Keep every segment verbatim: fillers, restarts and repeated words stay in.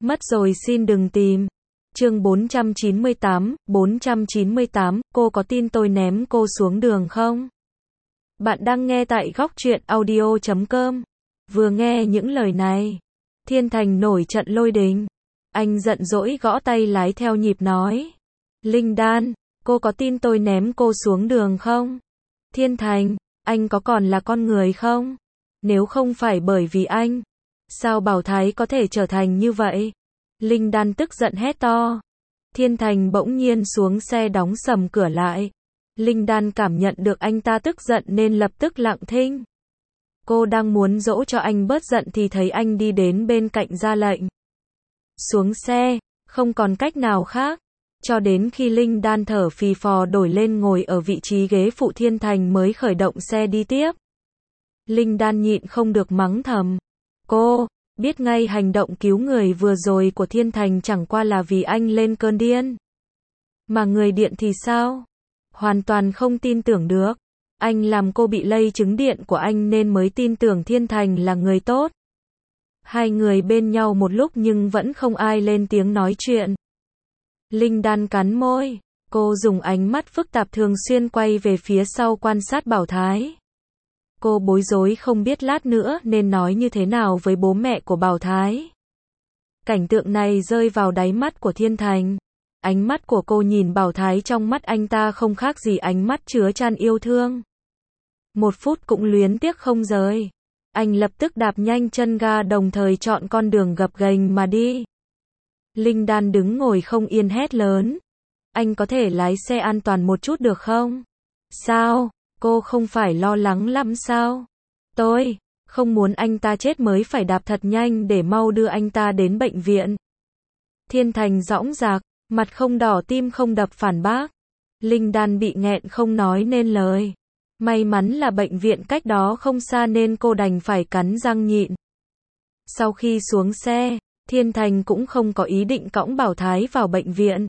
Mất rồi xin đừng tìm. Chương bốn trăm chín mươi tám, bốn trăm chín mươi tám, cô có tin tôi ném cô xuống đường không? Bạn đang nghe tại góc truyện audio chấm com. Vừa nghe những lời này, Thiên Thành nổi trận lôi đình. Anh giận dỗi gõ tay lái theo nhịp nói. Linh Đan, cô có tin tôi ném cô xuống đường không? Thiên Thành, anh có còn là con người không? Nếu không phải bởi vì anh, sao Bảo Thái có thể trở thành như vậy? Linh Đan tức giận hét to. Thiên Thành bỗng nhiên xuống xe đóng sầm cửa lại. Linh Đan cảm nhận được anh ta tức giận nên lập tức lặng thinh. Cô đang muốn dỗ cho anh bớt giận thì thấy anh đi đến bên cạnh ra lệnh. Xuống xe, không còn cách nào khác. Cho đến khi Linh Đan thở phì phò đổi lên ngồi ở vị trí ghế phụ, Thiên Thành mới khởi động xe đi tiếp. Linh Đan nhịn không được mắng thầm. Cô biết ngay hành động cứu người vừa rồi của Thiên Thành chẳng qua là vì anh lên cơn điên. Mà người điện thì sao? Hoàn toàn không tin tưởng được. Anh làm cô bị lây chứng điện của anh nên mới tin tưởng Thiên Thành là người tốt. Hai người bên nhau một lúc nhưng vẫn không ai lên tiếng nói chuyện. Linh Đan cắn môi. Cô dùng ánh mắt phức tạp thường xuyên quay về phía sau quan sát Bảo Thái. Cô bối rối không biết lát nữa nên nói như thế nào với bố mẹ của Bảo Thái. Cảnh tượng này rơi vào đáy mắt của Thiên Thành. Ánh mắt của cô nhìn Bảo Thái, trong mắt anh ta không khác gì ánh mắt chứa chan yêu thương. Một phút cũng luyến tiếc không rời. Anh lập tức đạp nhanh chân ga đồng thời chọn con đường gập ghềnh mà đi. Linh Đan đứng ngồi không yên hét lớn. Anh có thể lái xe an toàn một chút được không? Sao? Cô không phải lo lắng lắm sao? Tôi không muốn anh ta chết mới phải đạp thật nhanh để mau đưa anh ta đến bệnh viện. Thiên Thành dõng dạc, mặt không đỏ tim không đập phản bác. Linh Đan bị nghẹn không nói nên lời. May mắn là bệnh viện cách đó không xa nên cô đành phải cắn răng nhịn. Sau khi xuống xe, Thiên Thành cũng không có ý định cõng Bảo Thái vào bệnh viện.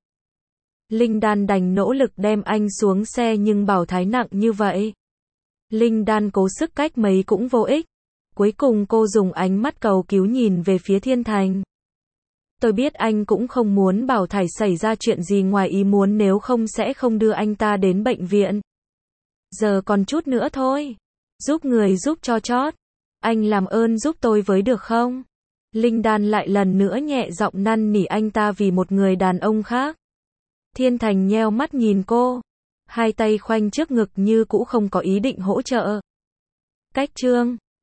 Linh Đan đành nỗ lực đem anh xuống xe nhưng Bảo Thái nặng như vậy. Linh Đan cố sức cách mấy cũng vô ích. Cuối cùng cô dùng ánh mắt cầu cứu nhìn về phía Thiên Thành. Tôi biết anh cũng không muốn Bảo Thái xảy ra chuyện gì ngoài ý muốn, nếu không sẽ không đưa anh ta đến bệnh viện. Giờ còn chút nữa thôi. Giúp người giúp cho chót. Anh làm ơn giúp tôi với được không? Linh Đan lại lần nữa nhẹ giọng năn nỉ anh ta vì một người đàn ông khác. Thiên Thành nheo mắt nhìn cô. Hai tay khoanh trước ngực như cũ không có ý định hỗ trợ. Cách chương